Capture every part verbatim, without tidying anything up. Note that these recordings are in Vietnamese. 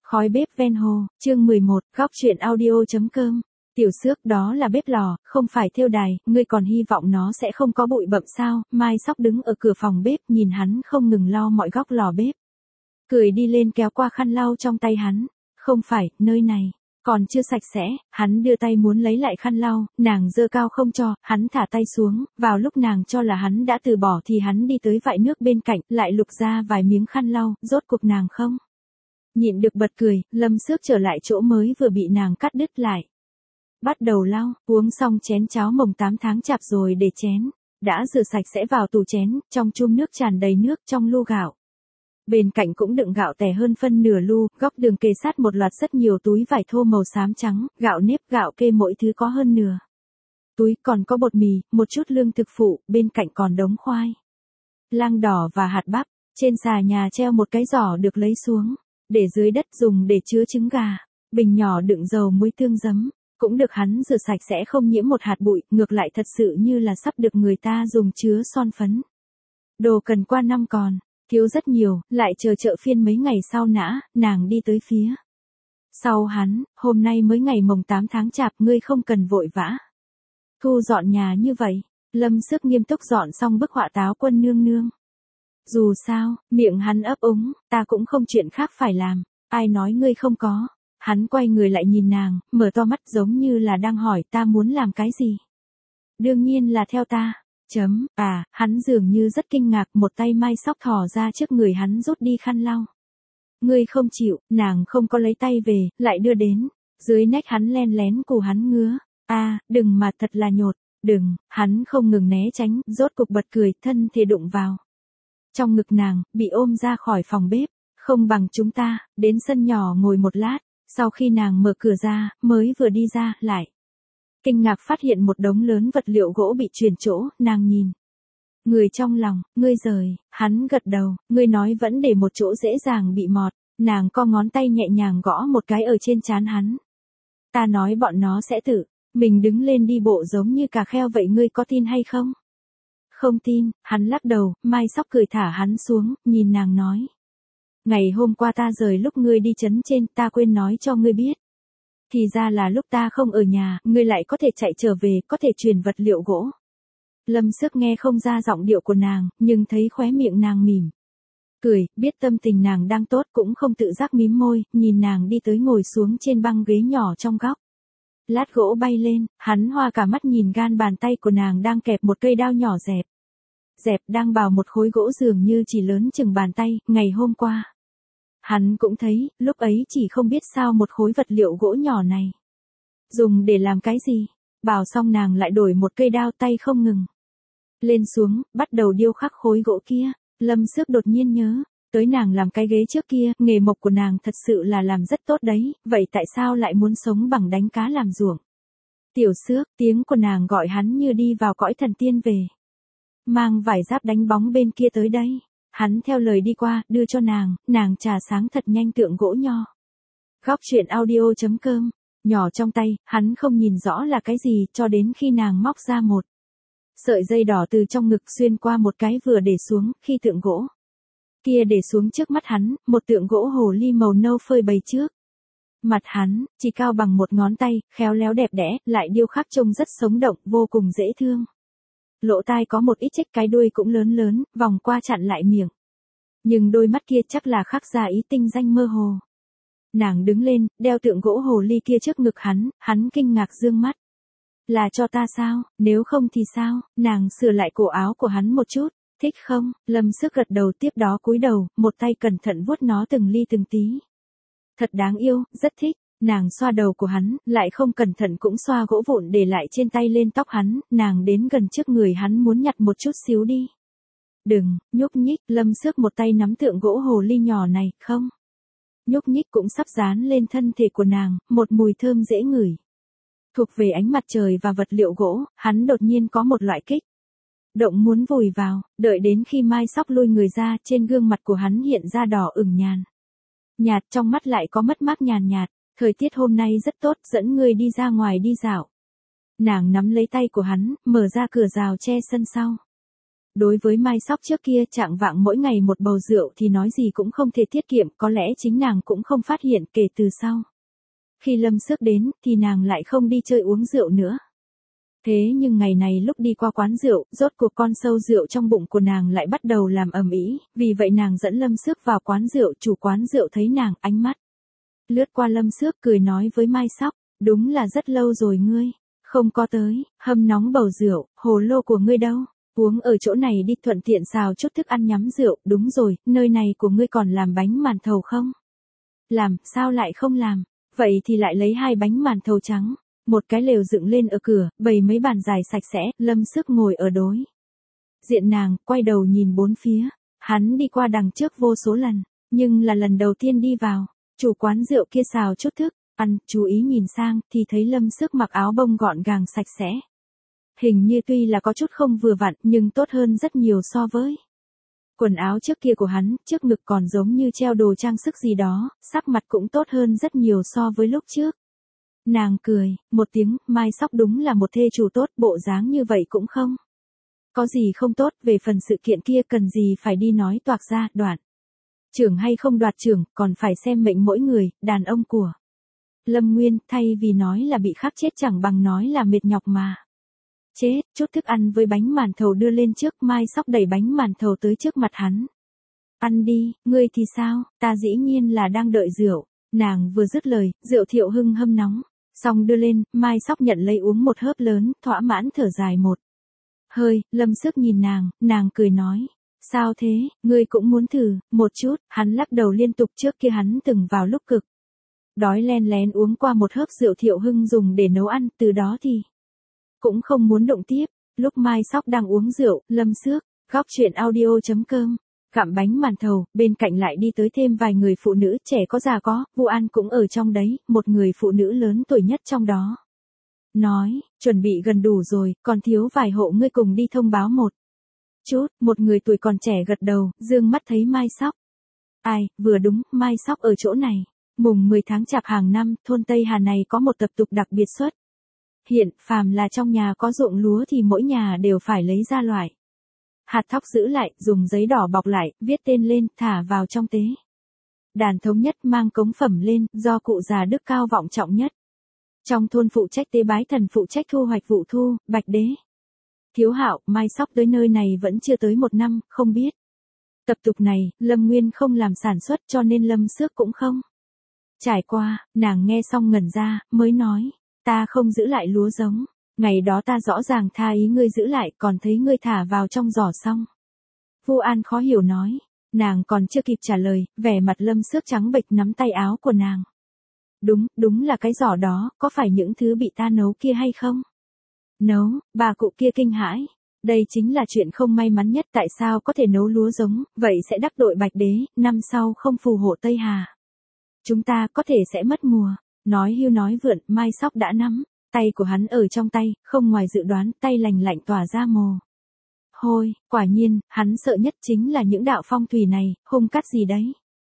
Khói bếp ven hồ, chương mười một, góc truyện audio.com. Tiểu Xước, đó là bếp lò, không phải thêu đài, ngươi còn hy vọng nó sẽ không có bụi bặm sao? Mai Sóc đứng ở cửa phòng bếp nhìn hắn không ngừng lau mọi góc lò bếp. Cười đi lên kéo qua khăn lau trong tay hắn. Không phải, nơi này còn chưa sạch sẽ. Hắn đưa tay muốn lấy lại khăn lau, nàng giơ cao không cho, hắn thả tay xuống. Vào lúc nàng cho là hắn đã từ bỏ thì hắn đi tới vại nước bên cạnh, lại lục ra vài miếng khăn lau, rốt cuộc nàng không nhịn được bật cười. Lâm Xước trở lại chỗ mới vừa bị nàng cắt đứt lại. Bắt đầu lau, uống xong chén cháo mồng tám tháng chạp rồi để chén đã rửa sạch sẽ vào tủ chén, trong chum nước tràn đầy nước, trong lu gạo bên cạnh cũng đựng gạo tẻ hơn phân nửa lu, góc đường kề sát một loạt rất nhiều túi vải thô màu xám trắng, gạo nếp, gạo kê mỗi thứ có hơn nửa túi, còn có bột mì, một chút lương thực phụ, bên cạnh còn đống khoai lang đỏ và hạt bắp. Trên xà nhà treo một cái giỏ được lấy xuống để dưới đất dùng để chứa trứng gà, bình nhỏ đựng dầu muối tương giấm, cũng được hắn rửa sạch sẽ không nhiễm một hạt bụi, ngược lại thật sự như là sắp được người ta dùng chứa son phấn. Đồ cần qua năm còn thiếu rất nhiều, lại chờ chợ phiên mấy ngày sau nã, nàng đi tới phía sau hắn. Hôm nay mới ngày mồng tám tháng chạp, ngươi không cần vội vã thu dọn nhà như vậy. Lâm Xước nghiêm túc dọn xong bức họa Táo Quân nương nương. Dù sao, miệng hắn ấp úng, ta cũng không chuyện khác phải làm. Ai nói ngươi không có? Hắn quay người lại nhìn nàng, mở to mắt giống như là đang hỏi ta muốn làm cái gì. Đương nhiên là theo ta. Chấm, à, hắn dường như rất kinh ngạc, một tay Mai Sóc thò ra trước người hắn rút đi khăn lau. Ngươi không chịu, nàng không có lấy tay về, lại đưa đến. Dưới nách hắn len lén cổ hắn ngứa. A, đừng mà, thật là nhột, đừng. Hắn không ngừng né tránh, rốt cục bật cười, thân thể đụng vào trong ngực nàng, bị ôm ra khỏi phòng bếp. Không bằng chúng ta đến sân nhỏ ngồi một lát. Sau khi nàng mở cửa ra, mới vừa đi ra, lại kinh ngạc phát hiện một đống lớn vật liệu gỗ bị chuyển chỗ. Nàng nhìn người trong lòng, ngươi rời. Hắn gật đầu, ngươi nói vẫn để một chỗ dễ dàng bị mọt. Nàng co ngón tay nhẹ nhàng gõ một cái ở trên trán hắn. Ta nói bọn nó sẽ tự mình đứng lên đi bộ giống như cà kheo vậy, ngươi có tin hay không? Không tin. Hắn lắc đầu. Mai Sóc cười thả hắn xuống, nhìn nàng nói. Ngày hôm qua ta rời lúc ngươi đi trấn trên, ta quên nói cho ngươi biết. Thì ra là lúc ta không ở nhà, ngươi lại có thể chạy trở về, có thể truyền vật liệu gỗ. Lâm Xước nghe không ra giọng điệu của nàng, nhưng thấy khóe miệng nàng mỉm cười, biết tâm tình nàng đang tốt, cũng không tự giác mím môi, nhìn nàng đi tới ngồi xuống trên băng ghế nhỏ trong góc. Lát gỗ bay lên, hắn hoa cả mắt nhìn gan bàn tay của nàng đang kẹp một cây đao nhỏ dẹp. Dẹp đang bào một khối gỗ dường như chỉ lớn chừng bàn tay. Ngày hôm qua hắn cũng thấy, lúc ấy chỉ không biết sao một khối vật liệu gỗ nhỏ này dùng để làm cái gì. Bào xong nàng lại đổi một cây đao, tay không ngừng lên xuống, bắt đầu điêu khắc khối gỗ kia. Lâm Xước đột nhiên nhớ tới nàng làm cái ghế trước kia, nghề mộc của nàng thật sự là làm rất tốt đấy, vậy tại sao lại muốn sống bằng đánh cá làm ruộng? Tiểu Xước, tiếng của nàng gọi hắn như đi vào cõi thần tiên về. Mang vải giáp đánh bóng bên kia tới đây. Hắn theo lời đi qua, đưa cho nàng, nàng trà sáng thật nhanh tượng gỗ nho. Góc truyện audio.com, nhỏ trong tay, hắn không nhìn rõ là cái gì, cho đến khi nàng móc ra một sợi dây đỏ từ trong ngực xuyên qua một cái vừa để xuống. Khi tượng gỗ kia để xuống trước mắt hắn, một tượng gỗ hồ ly màu nâu phơi bày trước mặt hắn, chỉ cao bằng một ngón tay, khéo léo đẹp đẽ, lại điêu khắc trông rất sống động, vô cùng dễ thương. Lỗ tai có một ít chếch, cái đuôi cũng lớn lớn, vòng qua chặn lại miệng. Nhưng đôi mắt kia chắc là khắc ra ý tinh danh mơ hồ. Nàng đứng lên, đeo tượng gỗ hồ ly kia trước ngực hắn, hắn kinh ngạc dương mắt. Là cho ta sao, nếu không thì sao? Nàng sửa lại cổ áo của hắn một chút. Thích không? Lâm Xước gật đầu, tiếp đó cúi đầu, một tay cẩn thận vuốt nó từng ly từng tí. Thật đáng yêu, rất thích. Nàng xoa đầu của hắn, lại không cẩn thận cũng xoa gỗ vụn để lại trên tay lên tóc hắn. Nàng đến gần trước người hắn muốn nhặt một chút xíu đi. Đừng, nhúc nhích. Lâm Xước một tay nắm tượng gỗ hồ ly nhỏ này, không nhúc nhích, cũng sắp dán lên thân thể của nàng, một mùi thơm dễ ngửi thuộc về ánh mặt trời và vật liệu gỗ. Hắn đột nhiên có một loại kích động muốn vùi vào. Đợi đến khi Mai Sóc lui người ra, trên gương mặt của hắn hiện ra đỏ ửng nhàn nhạt, trong mắt lại có mất mát nhàn nhạt. Thời tiết hôm nay rất tốt, dẫn ngươi đi ra ngoài đi dạo. Nàng nắm lấy tay của hắn, mở ra cửa rào che sân sau. Đối với Mai Sóc trước kia trạng vạng mỗi ngày một bầu rượu thì nói gì cũng không thể tiết kiệm, có lẽ chính nàng cũng không phát hiện kể từ sau. Khi Lâm Xước đến thì nàng lại không đi chơi uống rượu nữa. Thế nhưng ngày này lúc đi qua quán rượu, rốt cuộc con sâu rượu trong bụng của nàng lại bắt đầu làm ầm ĩ, vì vậy nàng dẫn Lâm Xước vào quán rượu, chủ quán rượu thấy nàng, ánh mắt lướt qua Lâm Xước cười nói với Mai Sóc, đúng là rất lâu rồi ngươi không có tới, hâm nóng bầu rượu, hồ lô của ngươi đâu? Uống ở chỗ này đi, thuận tiện xào chút thức ăn nhắm rượu, đúng rồi, nơi này của ngươi còn làm bánh màn thầu không? Làm, sao lại không làm? Vậy thì lại lấy hai bánh màn thầu trắng, một cái lều dựng lên ở cửa, bày mấy bàn dài sạch sẽ, Lâm Xước ngồi ở đối diện nàng, quay đầu nhìn bốn phía, hắn đi qua đằng trước vô số lần, nhưng là lần đầu tiên đi vào, chủ quán rượu kia xào chút thức ăn, chú ý nhìn sang thì thấy Lâm Xước mặc áo bông gọn gàng sạch sẽ. Hình như tuy là có chút không vừa vặn nhưng tốt hơn rất nhiều so với quần áo trước kia của hắn, trước ngực còn giống như treo đồ trang sức gì đó, sắc mặt cũng tốt hơn rất nhiều so với lúc trước. Nàng cười, một tiếng, Mai Sóc đúng là một thê chủ tốt, bộ dáng như vậy cũng không có gì không tốt, về phần sự kiện kia cần gì phải đi nói toạc ra, đoạn trưởng hay không đoạt trưởng, còn phải xem mệnh mỗi người, đàn ông của Lâm Nguyên, thay vì nói là bị khắc chết chẳng bằng nói là mệt nhọc mà chết. Chút thức ăn với bánh màn thầu đưa lên trước, Mai Sóc đẩy bánh màn thầu tới trước mặt hắn. Ăn đi, ngươi thì sao, ta dĩ nhiên là đang đợi rượu. Nàng vừa dứt lời, rượu Thiệu Hưng hâm nóng, xong đưa lên, Mai Sóc nhận lấy uống một hớp lớn, thỏa mãn thở dài một hơi. Lâm Xước nhìn nàng, nàng cười nói, sao thế, ngươi cũng muốn thử một chút? Hắn lắc đầu liên tục, trước kia hắn từng vào lúc cực đói len lén uống qua một hớp rượu Thiệu Hưng dùng để nấu ăn, từ đó thì cũng không muốn động tiếp. Lúc Mai Sóc đang uống rượu, Lâm Xước, góc chuyện audio chấm com, gặm bánh màn thầu, bên cạnh lại đi tới thêm vài người phụ nữ, trẻ có già có, Vu An cũng ở trong đấy, một người phụ nữ lớn tuổi nhất trong đó nói, chuẩn bị gần đủ rồi, còn thiếu vài hộ, ngươi cùng đi thông báo một chút. Một người tuổi còn trẻ gật đầu, dương mắt thấy Mai Sóc. Ai, vừa đúng, Mai Sóc ở chỗ này. Mùng mười tháng Chạp hàng năm, thôn Tây Hà này có một tập tục đặc biệt xuất hiện, phàm là trong nhà có ruộng lúa thì mỗi nhà đều phải lấy ra loại hạt thóc giữ lại, dùng giấy đỏ bọc lại, viết tên lên, thả vào trong tế đàn thống nhất, mang cống phẩm lên, do cụ già đức cao vọng trọng nhất trong thôn phụ trách tế bái thần, phụ trách thu hoạch vụ thu. Bạch Đế, Thiếu Hạo, Mai Sóc tới nơi này vẫn chưa tới một năm, không biết tập tục này. Lâm Nguyên không làm sản xuất cho nên Lâm Xước cũng không trải qua. Nàng nghe xong ngẩn ra, mới nói, ta không giữ lại lúa giống, ngày đó ta rõ ràng tha ý ngươi giữ lại, còn thấy ngươi thả vào trong giỏ xong. Vu An khó hiểu nói, nàng còn chưa kịp trả lời, vẻ mặt Lâm Xước trắng bệch nắm tay áo của nàng. Đúng, đúng là cái giỏ đó, có phải những thứ bị ta nấu kia hay không? Nấu, bà cụ kia kinh hãi. Đây chính là chuyện không may mắn nhất, tại sao có thể nấu lúa giống, vậy sẽ đắc tội Bạch Đế, năm sau không phù hộ Tây Hà. Chúng ta có thể sẽ mất mùa. Nói hưu nói vượn, Mai Sóc đã nắm tay của hắn ở trong tay, không ngoài dự đoán, tay lành lạnh tỏa ra mồ hôi. Quả nhiên, hắn sợ nhất chính là những đạo phong thủy này, hung cắt gì đấy.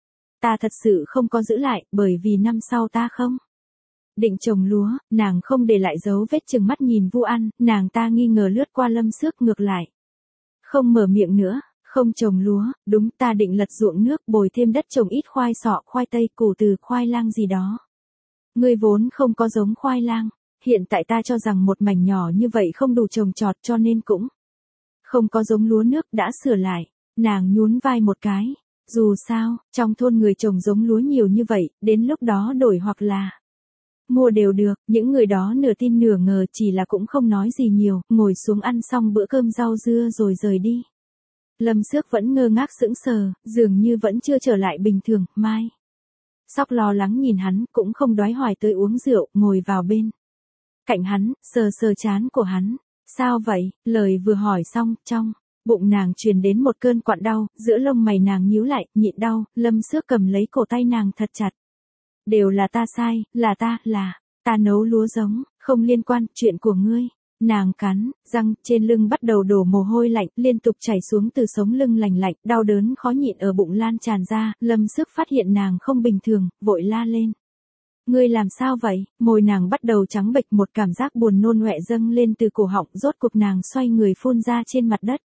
Ta thật sự không có giữ lại, bởi vì năm sau ta không định trồng lúa. Nàng không để lại dấu vết, chừng mắt nhìn Vu An, nàng ta nghi ngờ lướt qua Lâm Xước, ngược lại không mở miệng nữa. Không trồng lúa, đúng, ta định lật ruộng nước, bồi thêm đất trồng ít khoai sọ, khoai tây, củ từ, khoai lang gì đó. Ngươi vốn không có giống khoai lang, hiện tại ta cho rằng một mảnh nhỏ như vậy không đủ trồng trọt cho nên cũng không có giống lúa nước, đã sửa lại. Nàng nhún vai một cái, dù sao, trong thôn người trồng giống lúa nhiều như vậy, đến lúc đó đổi hoặc là mua đều được. Những người đó nửa tin nửa ngờ, chỉ là cũng không nói gì nhiều, ngồi xuống ăn xong bữa cơm rau dưa rồi rời đi. Lâm Xước vẫn ngơ ngác sững sờ, dường như vẫn chưa trở lại bình thường. Mai Sóc lo lắng nhìn hắn, cũng không đoái hoài tới uống rượu, ngồi vào bên cạnh hắn, sờ sờ trán của hắn. Sao vậy? Lời vừa hỏi xong, trong bụng nàng truyền đến một cơn quặn đau, giữa lông mày nàng nhíu lại, nhịn đau. Lâm Xước cầm lấy cổ tay nàng thật chặt. Đều là ta sai, là ta, là ta nấu lúa giống, không liên quan, chuyện của ngươi. Nàng cắn răng, trên lưng bắt đầu đổ mồ hôi lạnh, liên tục chảy xuống từ sống lưng lành lạnh, đau đớn khó nhịn ở bụng lan tràn ra. Lâm Xước phát hiện nàng không bình thường, vội la lên. Ngươi làm sao vậy? Môi nàng bắt đầu trắng bệch, một cảm giác buồn nôn ọe dâng lên từ cổ họng, rốt cuộc nàng xoay người phun ra trên mặt đất.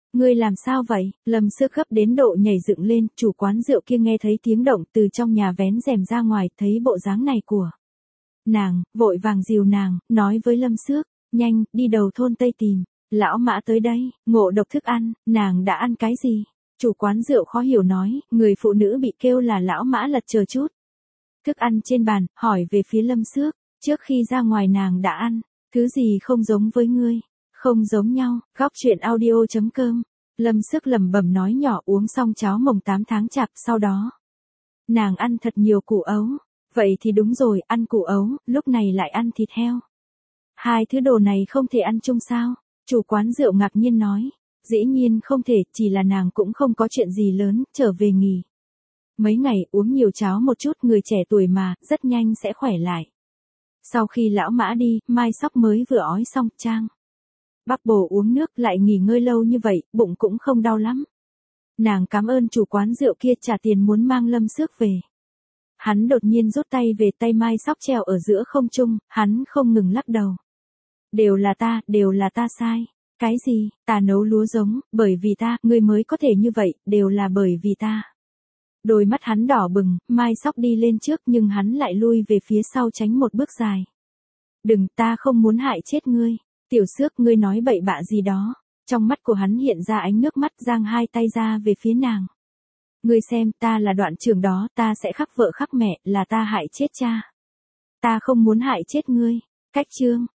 Ngươi làm sao vậy? Lâm Sước gấp đến độ nhảy dựng lên, chủ quán rượu kia nghe thấy tiếng động từ trong nhà vén rèm ra ngoài, thấy bộ dáng này của nàng, vội vàng dìu nàng, nói với Lâm Sước, nhanh, đi đầu thôn Tây tìm, lão Mã tới đây, ngộ độc thức ăn, nàng đã ăn cái gì? Chủ quán rượu khó hiểu nói, người phụ nữ bị kêu là lão Mã lật chờ chút thức ăn trên bàn, hỏi về phía Lâm Sước, trước khi ra ngoài nàng đã ăn, thứ gì không giống với ngươi? Không giống nhau, góc chuyện audio.com. Lâm Sước lẩm bẩm nói nhỏ, uống xong cháo mồng tám tháng chạp, sau đó nàng ăn thật nhiều củ ấu. Vậy thì đúng rồi, ăn củ ấu, lúc này lại ăn thịt heo. Hai thứ đồ này không thể ăn chung sao? Chủ quán rượu ngạc nhiên nói, dĩ nhiên không thể, chỉ là nàng cũng không có chuyện gì lớn, trở về nghỉ mấy ngày, uống nhiều cháo một chút, người trẻ tuổi mà, rất nhanh sẽ khỏe lại. Sau khi lão Mã đi, Mai Sóc mới vừa ói xong, trang bắp bồ uống nước, lại nghỉ ngơi lâu như vậy, bụng cũng không đau lắm. Nàng cảm ơn chủ quán rượu kia trả tiền muốn mang Lâm Sước về. Hắn đột nhiên rút tay về, tay Mai Sóc treo ở giữa không trung, hắn không ngừng lắc đầu. Đều là ta, đều là ta sai. Cái gì? Ta nấu lúa giống, bởi vì ta, ngươi mới có thể như vậy, đều là bởi vì ta. Đôi mắt hắn đỏ bừng, Mai Sóc đi lên trước nhưng hắn lại lui về phía sau tránh một bước dài. Đừng, ta không muốn hại chết ngươi. Tiểu Xước, ngươi nói bậy bạ gì đó. Trong mắt của hắn hiện ra ánh nước mắt, giang hai tay ra về phía nàng. Ngươi xem, ta là đoạn trưởng đó, ta sẽ khắc vợ khắc mẹ, là ta hại chết cha. Ta không muốn hại chết ngươi. Cách chương.